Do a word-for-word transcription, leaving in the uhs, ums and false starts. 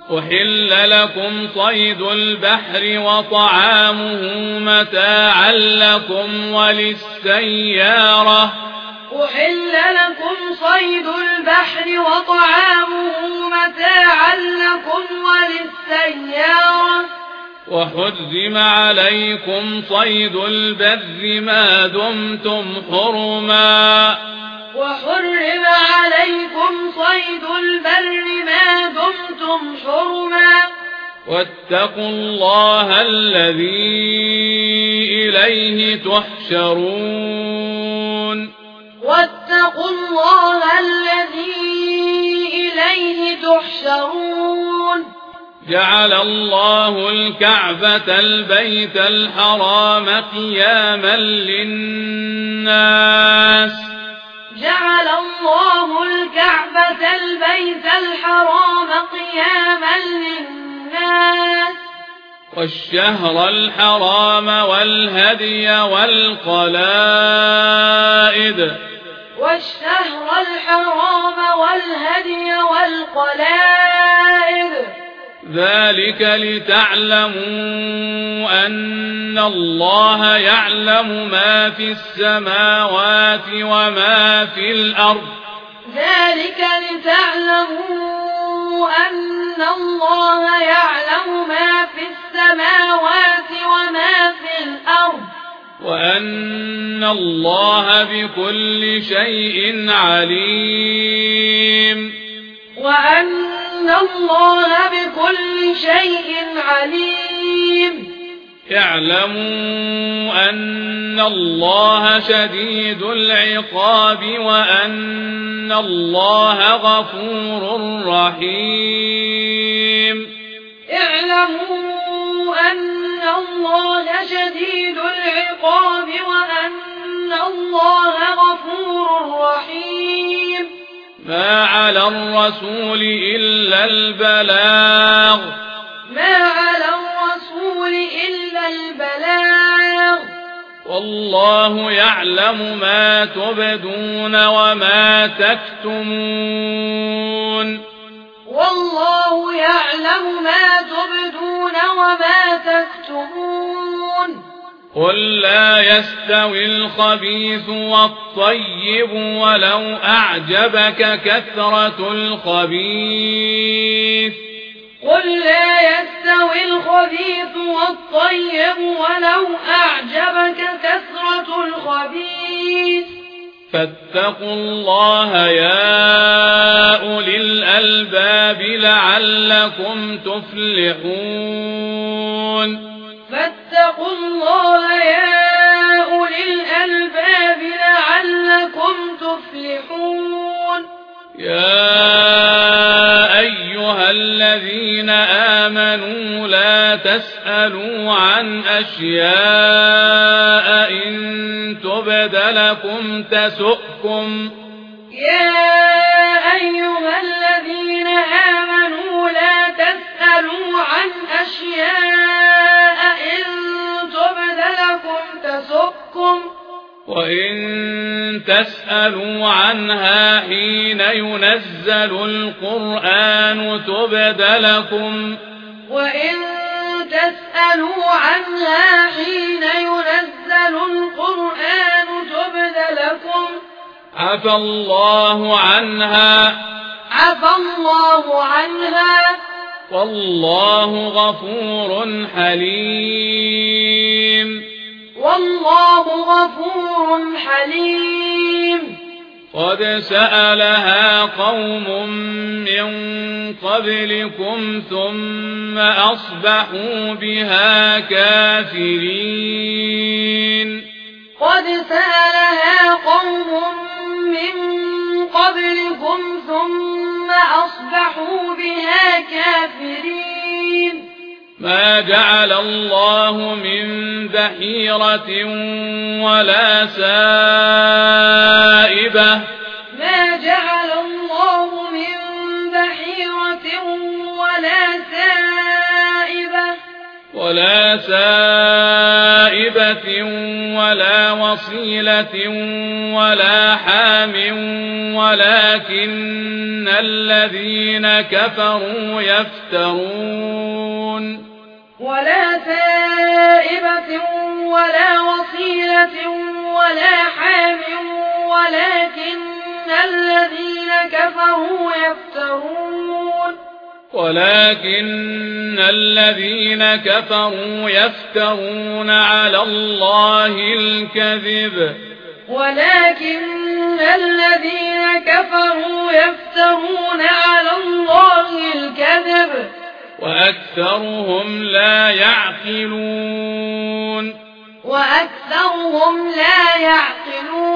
أحل لكم صيد البحر وطعامه متاعا لكم وللسيارة أحل لكم صيد البحر وطعامه متاعا لكم وللسيارة وحرم عليكم صيد البر ما دمتم حرما وحرم عليكم صيد البر ما دمتم حرما واتقوا الله الذي إليه تحشرون واتقوا الله الذي إليه تحشرون جعل الله الكعبة البيت الحرام قياما للناس جعل الله الكعبة البيت الحرام قياما للناس والشهر الحرام والهدي والقلائد والشهر الحرام والهدي والقلائد ذلك لتعلموا أن الله يعلم ما في السماوات وما في الأرض ذلك لتعلموا أن الله يعلم ما في السماوات وما في الأرض وأن الله بكل شيء عليم وأن الله بكل شيء عليم اعلموا أن الله شديد العقاب وأن الله غفور رحيم اعلموا أن الله شديد العقاب وأن الله غفور رحيم ما على الرسول إلا البلاغ ما على الرسول إلا البلاغ والله يعلم ما تبدون وما تكتمون والله يعلم ما تبدون وما تكتمون قل لا يستوي الخبيث والطيب ولو أعجبك كثرة الخبيث قل لا يستوي الخبيث والطيب ولو أعجبك كثرة الخبيث فاتقوا الله يا أولي الألباب لعلكم تفلحون فاتقوا الله يا أولي الألباب لعلكم تفلحون يا أيها الذين آمنوا لا تسألوا عن أشياء إن تبد لكم تسؤكم يا أيها الذين آمنوا لا تسألوا عن أشياء إن تبد لكم تسؤكم وإن تسألوا عنها حين ينزل القرآن تبد لكم وإن تسألوا عنها حين ينزل القرآن تبد لكم عفى الله عنها عفى الله عنها والله غفور حليم والله غفور حليم قد سألها قوم من قبلكم ثم أصبحوا بها كافرين قد سألها قوم من قبلكم ثم أصبحوا بها كافرين ما جعل الله من بحيرة ولا سائبة ما جعل الله من بحيرة ولا سائبة ولا سائبة ولا وصيلة ولا حام ولكن الذين كفروا يفترون ولا تائبة ولا وصيلة ولا حام ولكن الذين كفروا يفترون ولكن الذين كفروا يفترون على الله الكذب ولكن الذين كفروا يفترون على الله الكذب وأكثرهم لا يعقلون وأكثرهم لا يعقلون